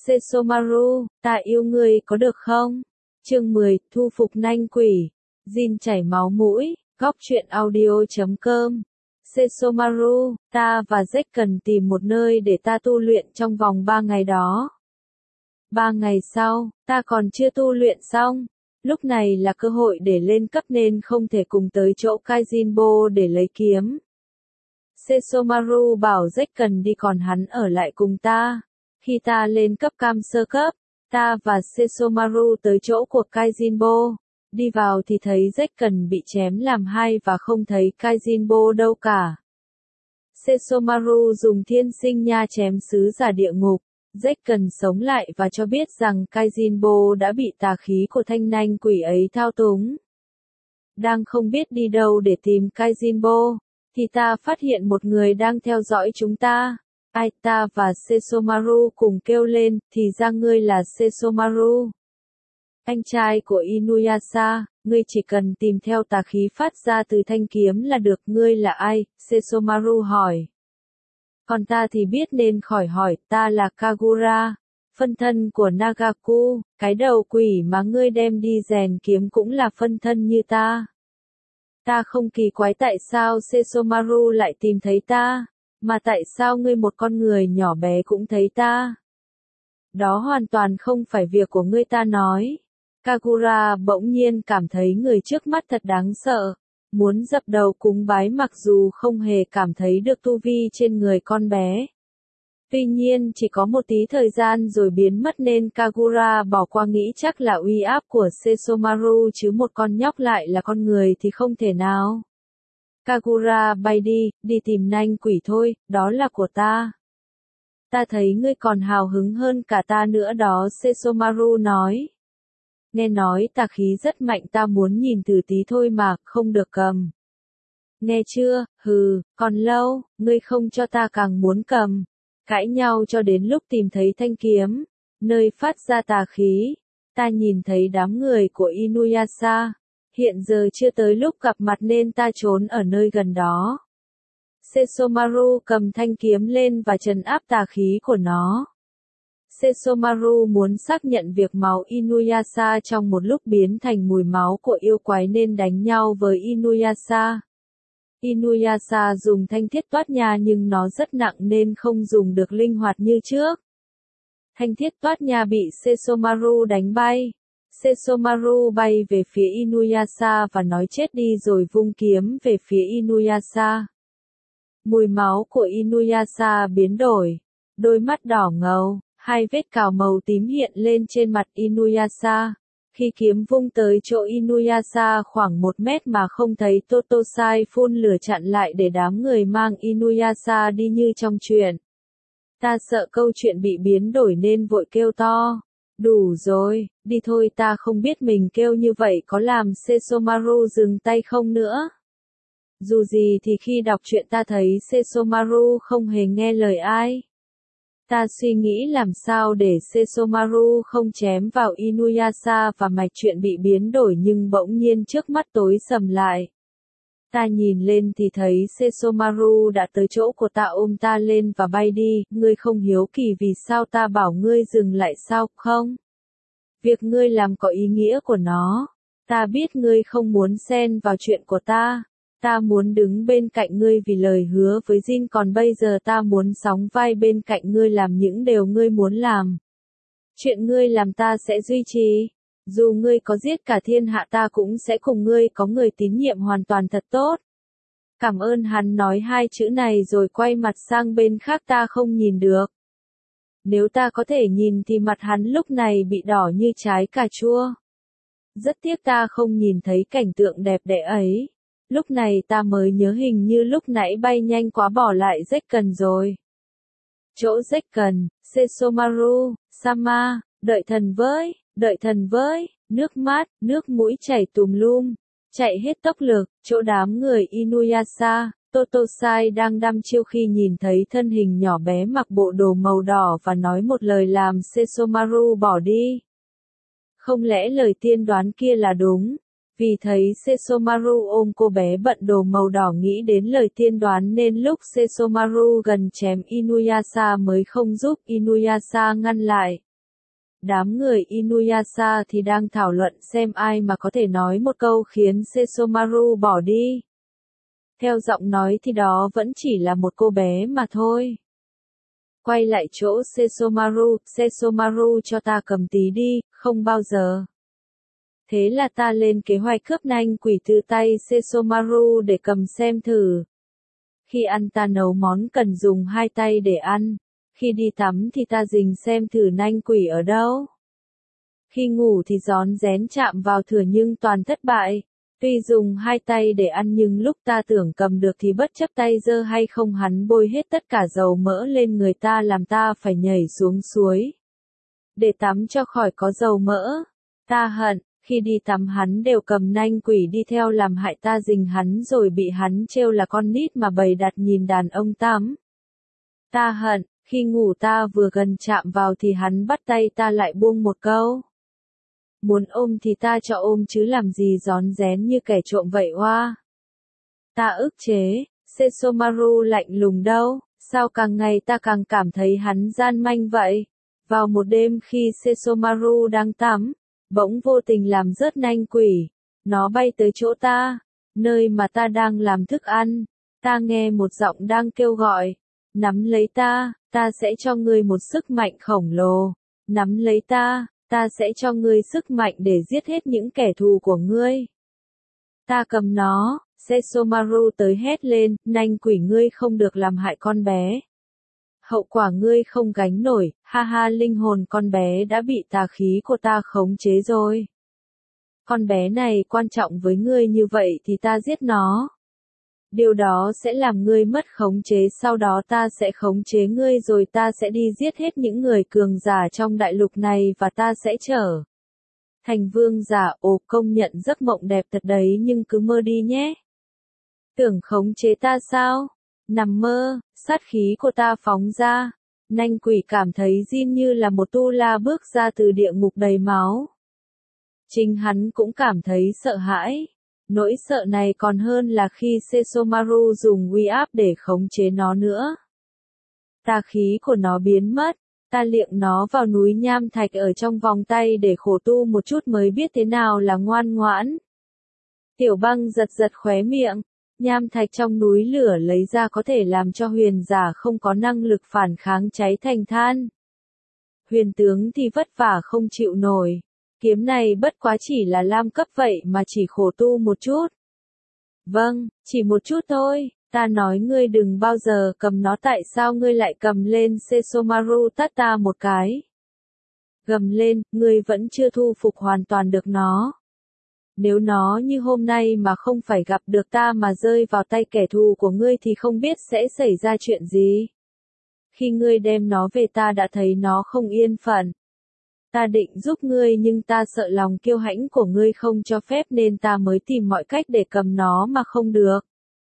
Sesomaru, ta yêu ngươi có được không? Chương 10, thu phục nanh quỷ. Jin chảy máu mũi, góc truyện audio.com. Sesomaru, ta và Jack cần tìm một nơi để ta tu luyện trong vòng 3 ngày đó. 3 ngày sau, ta còn chưa tu luyện xong. Lúc này là cơ hội để lên cấp nên không thể cùng tới chỗ Kaijinbo để lấy kiếm. Sesomaru bảo Jack cần đi còn hắn ở lại cùng ta. Khi ta lên cấp cam sơ cấp, ta và Sesomaru tới chỗ của Kaijinbo. Đi vào thì thấy Jack cần bị chém làm hai và không thấy Kaijinbo đâu cả. Sesomaru dùng thiên sinh nha chém sứ giả địa ngục. Jack cần sống lại và cho biết rằng Kaijinbo đã bị tà khí của thanh nanh quỷ ấy thao túng. Đang không biết đi đâu để tìm Kaijinbo, thì ta phát hiện một người đang theo dõi chúng ta. Ai, ta và Sesomaru cùng kêu lên, thì ra ngươi là Sesomaru. Anh trai của Inuyasha, ngươi chỉ cần tìm theo tà khí phát ra từ thanh kiếm là được. Ngươi là ai? Sesomaru hỏi. Còn ta thì biết nên khỏi hỏi, ta là Kagura, phân thân của Nagaku, cái đầu quỷ mà ngươi đem đi rèn kiếm cũng là phân thân như ta. Ta không kỳ quái tại sao Sesomaru lại tìm thấy ta, mà tại sao ngươi một con người nhỏ bé cũng thấy ta. Đó hoàn toàn không phải việc của ngươi, ta nói. Kagura bỗng nhiên cảm thấy người trước mắt thật đáng sợ, muốn dập đầu cúng bái mặc dù không hề cảm thấy được tu vi trên người con bé. Tuy nhiên chỉ có một tí thời gian rồi biến mất nên Kagura bỏ qua nghĩ chắc là uy áp của Sesomaru chứ một con nhóc lại là con người thì không thể nào. Kagura bay đi tìm nanh quỷ thôi, đó là của ta. Ta thấy ngươi còn hào hứng hơn cả ta nữa đó, Sesomaru nói. Nghe nói tà khí rất mạnh, ta muốn nhìn thử tí thôi mà, không được cầm. Nghe chưa, còn lâu, ngươi không cho ta càng muốn cầm. Cãi nhau cho đến lúc tìm thấy thanh kiếm, nơi phát ra tà khí. Ta nhìn thấy đám người của Inuyasha. Hiện giờ chưa tới lúc gặp mặt nên ta trốn ở nơi gần đó. Sesomaru cầm thanh kiếm lên và trấn áp tà khí của nó. Sesomaru muốn xác nhận việc máu Inuyasha trong một lúc biến thành mùi máu của yêu quái nên đánh nhau với Inuyasha. Inuyasha dùng thanh thiết toát nha nhưng nó rất nặng nên không dùng được linh hoạt như trước. Thanh thiết toát nha bị Sesomaru đánh bay. Sesomaru bay về phía Inuyasha và nói chết đi rồi vung kiếm về phía Inuyasha. Mùi máu của Inuyasha biến đổi. Đôi mắt đỏ ngầu, hai vết cào màu tím hiện lên trên mặt Inuyasha. Khi kiếm vung tới chỗ Inuyasha khoảng 1 mét mà không thấy, Totosai phun lửa chặn lại để đám người mang Inuyasha đi như trong truyện. Ta sợ câu chuyện bị biến đổi nên vội kêu to. Đủ rồi, đi thôi. Ta không biết mình kêu như vậy có làm Sesomaru dừng tay không nữa. Dù gì thì khi đọc truyện ta thấy Sesomaru không hề nghe lời ai. Ta suy nghĩ làm sao để Sesomaru không chém vào Inuyasha và mạch chuyện bị biến đổi nhưng bỗng nhiên trước mắt tối sầm lại. Ta nhìn lên thì thấy Sesomaru đã tới chỗ của ta, ôm ta lên và bay đi. Ngươi không hiếu kỳ vì sao ta bảo ngươi dừng lại sao không? Việc ngươi làm có ý nghĩa của nó. Ta biết ngươi không muốn xen vào chuyện của ta. Ta muốn đứng bên cạnh ngươi vì lời hứa với Jin, còn bây giờ ta muốn sóng vai bên cạnh ngươi làm những điều ngươi muốn làm. Chuyện ngươi làm ta sẽ duy trì. Dù ngươi có giết cả thiên hạ ta cũng sẽ cùng ngươi có người tín nhiệm hoàn toàn thật tốt. Cảm ơn. Hắn nói 2 chữ này rồi quay mặt sang bên khác, ta không nhìn được. Nếu ta có thể nhìn thì mặt hắn lúc này bị đỏ như trái cà chua. Rất tiếc ta không nhìn thấy cảnh tượng đẹp đẽ ấy. Lúc này ta mới nhớ hình như lúc nãy bay nhanh quá bỏ lại Jack cần rồi. Chỗ Jack cần, Sesomaru, Sama, đợi thần với, nước mắt, nước mũi chảy tùm lum, chạy hết tốc lực, chỗ đám người Inuyasha, Totosai đang đăm chiêu khi nhìn thấy thân hình nhỏ bé mặc bộ đồ màu đỏ và nói một lời làm Sesomaru bỏ đi. Không lẽ lời tiên đoán kia là đúng? Vì thấy Sesomaru ôm cô bé bận đồ màu đỏ nghĩ đến lời tiên đoán nên lúc Sesomaru gần chém Inuyasha mới không giúp Inuyasha ngăn lại. Đám người Inuyasha thì đang thảo luận xem ai mà có thể nói một câu khiến Sesomaru bỏ đi. Theo giọng nói thì đó vẫn chỉ là một cô bé mà thôi. Quay lại chỗ Sesomaru cho ta cầm tí đi, không bao giờ. Thế là ta lên kế hoạch cướp nanh quỷ từ tay Sesomaru để cầm xem thử. Khi ăn ta nấu món cần dùng 2 tay để ăn. Khi đi tắm thì ta rình xem thử nanh quỷ ở đâu. Khi ngủ thì rón rén chạm vào thửa nhưng toàn thất bại. Tuy dùng 2 tay để ăn nhưng lúc ta tưởng cầm được thì bất chấp tay dơ hay không hắn bôi hết tất cả dầu mỡ lên người ta làm ta phải nhảy xuống suối. Để tắm cho khỏi có dầu mỡ. Ta hận, khi đi tắm hắn đều cầm nanh quỷ đi theo làm hại ta rình hắn rồi bị hắn trêu là con nít mà bày đặt nhìn đàn ông tắm. Ta hận, khi ngủ ta vừa gần chạm vào thì hắn bắt tay ta lại buông một câu. Muốn ôm thì ta cho ôm chứ làm gì rón rén như kẻ trộm vậy oa. Ta ức chế, Sesomaru lạnh lùng đâu, sao càng ngày ta càng cảm thấy hắn gian manh vậy. Vào một đêm khi Sesomaru đang tắm, bỗng vô tình làm rớt nanh quỷ. Nó bay tới chỗ ta, nơi mà ta đang làm thức ăn. Ta nghe một giọng đang kêu gọi. Nắm lấy ta sẽ cho ngươi một sức mạnh khổng lồ. Nắm lấy ta sẽ cho ngươi sức mạnh để giết hết những kẻ thù của ngươi. Ta cầm nó, Sesomaru tới hét lên, nanh quỷ ngươi không được làm hại con bé. Hậu quả ngươi không gánh nổi, ha ha linh hồn con bé đã bị tà khí của ta khống chế rồi. Con bé này quan trọng với ngươi như vậy thì ta giết nó. Điều đó sẽ làm ngươi mất khống chế sau đó ta sẽ khống chế ngươi rồi ta sẽ đi giết hết những người cường giả trong đại lục này và ta sẽ trở thành vương giả. Ồ công nhận giấc mộng đẹp thật đấy nhưng cứ mơ đi nhé. Tưởng khống chế ta sao? Nằm mơ, sát khí của ta phóng ra. Nanh quỷ cảm thấy Jin như là một tu la bước ra từ địa ngục đầy máu. Chính hắn cũng cảm thấy sợ hãi. Nỗi sợ này còn hơn là khi Sesomaru dùng uy áp để khống chế nó nữa. Tà khí của nó biến mất, ta liệng nó vào núi nham thạch ở trong vòng tay để khổ tu một chút mới biết thế nào là ngoan ngoãn. Tiểu Băng giật giật khóe miệng, nham thạch trong núi lửa lấy ra có thể làm cho huyền giả không có năng lực phản kháng cháy thành than. Huyền tướng thì vất vả không chịu nổi. Kiếm này bất quá chỉ là lam cấp vậy mà chỉ khổ tu một chút. Vâng, chỉ một chút thôi, ta nói ngươi đừng bao giờ cầm nó tại sao ngươi lại cầm lên Sesomaru tát ta một cái. Gầm lên, ngươi vẫn chưa thu phục hoàn toàn được nó. Nếu nó như hôm nay mà không phải gặp được ta mà rơi vào tay kẻ thù của ngươi thì không biết sẽ xảy ra chuyện gì. Khi ngươi đem nó về ta đã thấy nó không yên phận. Ta định giúp ngươi nhưng ta sợ lòng kiêu hãnh của ngươi không cho phép nên ta mới tìm mọi cách để cầm nó mà không được.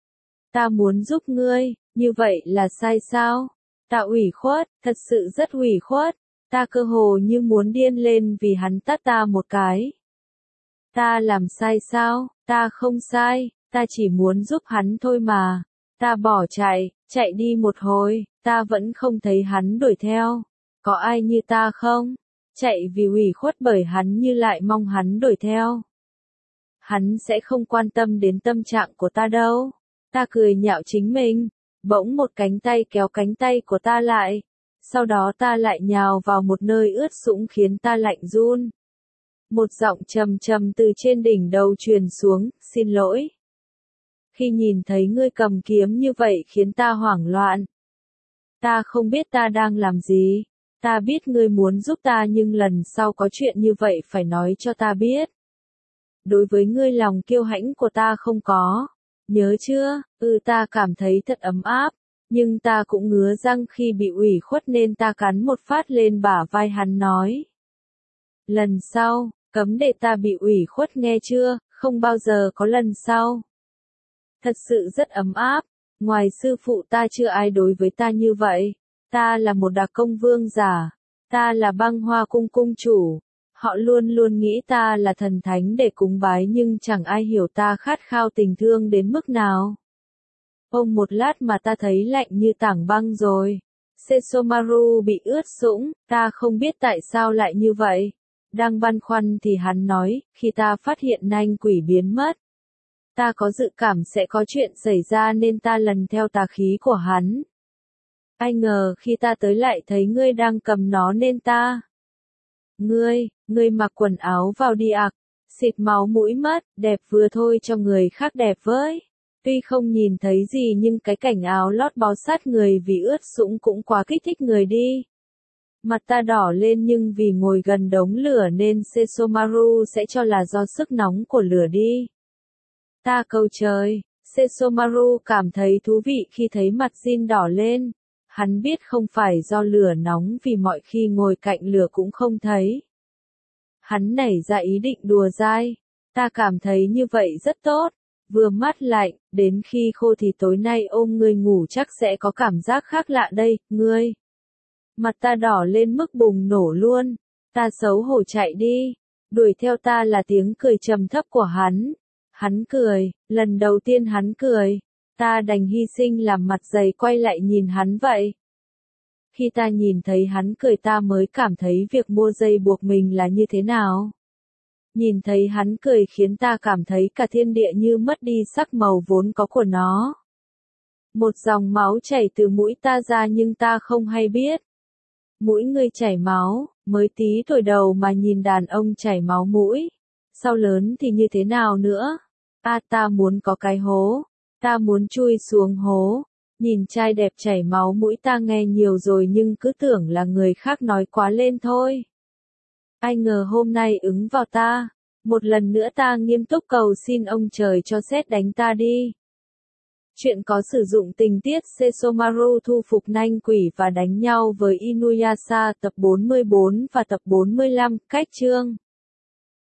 Ta muốn giúp ngươi, như vậy là sai sao? Ta ủy khuất, thật sự rất ủy khuất. Ta cơ hồ như muốn điên lên vì hắn tát ta một cái. Ta làm sai sao? Ta không sai, ta chỉ muốn giúp hắn thôi mà. Ta bỏ chạy đi một hồi, ta vẫn không thấy hắn đuổi theo. Có ai như ta không? Chạy vì ủy khuất bởi hắn như lại mong hắn đuổi theo. Hắn sẽ không quan tâm đến tâm trạng của ta đâu. Ta cười nhạo chính mình. Bỗng một cánh tay kéo cánh tay của ta lại. Sau đó ta lại nhào vào một nơi ướt sũng khiến ta lạnh run. Một giọng trầm trầm từ trên đỉnh đầu truyền xuống, xin lỗi. Khi nhìn thấy ngươi cầm kiếm như vậy khiến ta hoảng loạn. Ta không biết ta đang làm gì. Ta biết ngươi muốn giúp ta nhưng lần sau có chuyện như vậy phải nói cho ta biết. Đối với ngươi lòng kiêu hãnh của ta không có. Nhớ chưa? Ta cảm thấy thật ấm áp. Nhưng ta cũng ngứa răng khi bị ủy khuất nên ta cắn một phát lên bả vai hắn nói. Lần sau, cấm để ta bị ủy khuất nghe chưa, không bao giờ có lần sau. Thật sự rất ấm áp. Ngoài sư phụ ta chưa ai đối với ta như vậy. Ta là một đặc công vương giả. Ta là Băng Hoa cung cung chủ. Họ luôn luôn nghĩ ta là thần thánh để cúng bái nhưng chẳng ai hiểu ta khát khao tình thương đến mức nào. Một lát mà ta thấy lạnh như tảng băng rồi. Sesomaru bị ướt sũng, ta không biết tại sao lại như vậy. Đang băn khoăn thì hắn nói, khi ta phát hiện nanh quỷ biến mất. Ta có dự cảm sẽ có chuyện xảy ra nên ta lần theo tà khí của hắn. Ai ngờ khi ta tới lại thấy ngươi đang cầm nó nên ta. Ngươi mặc quần áo vào đi ạ. Xịt máu mũi mất, đẹp vừa thôi cho người khác đẹp với. Tuy không nhìn thấy gì nhưng cái cảnh áo lót bó sát người vì ướt sũng cũng quá kích thích người đi. Mặt ta đỏ lên nhưng vì ngồi gần đống lửa nên Sesomaru sẽ cho là do sức nóng của lửa đi. Ta cầu trời, Sesomaru cảm thấy thú vị khi thấy mặt Jin đỏ lên. Hắn biết không phải do lửa nóng vì mọi khi ngồi cạnh lửa cũng không thấy. Hắn nảy ra ý định đùa dai. Ta cảm thấy như vậy rất tốt. Vừa mát lạnh, đến khi khô thì tối nay ôm ngươi ngủ chắc sẽ có cảm giác khác lạ đây, ngươi. Mặt ta đỏ lên mức bùng nổ luôn. Ta xấu hổ chạy đi. Đuổi theo ta là tiếng cười trầm thấp của hắn. Hắn cười, lần đầu tiên hắn cười. Ta đành hy sinh làm mặt dày quay lại nhìn hắn vậy. Khi ta nhìn thấy hắn cười ta mới cảm thấy việc mua dây buộc mình là như thế nào. Nhìn thấy hắn cười khiến ta cảm thấy cả thiên địa như mất đi sắc màu vốn có của nó. Một dòng máu chảy từ mũi ta ra nhưng ta không hay biết. Mũi ngươi chảy máu, mới tí tuổi đầu mà nhìn đàn ông chảy máu mũi. Sau lớn thì như thế nào nữa? Ta muốn có cái hố. Ta muốn chui xuống hố. Nhìn trai đẹp chảy máu mũi ta nghe nhiều rồi nhưng cứ tưởng là người khác nói quá lên thôi. Ai ngờ hôm nay ứng vào ta. Một lần nữa ta nghiêm túc cầu xin ông trời cho sét đánh ta đi. Chuyện có sử dụng tình tiết Sesomaru thu phục nanh quỷ và đánh nhau với Inuyasha tập 44 và tập 45, cách chương.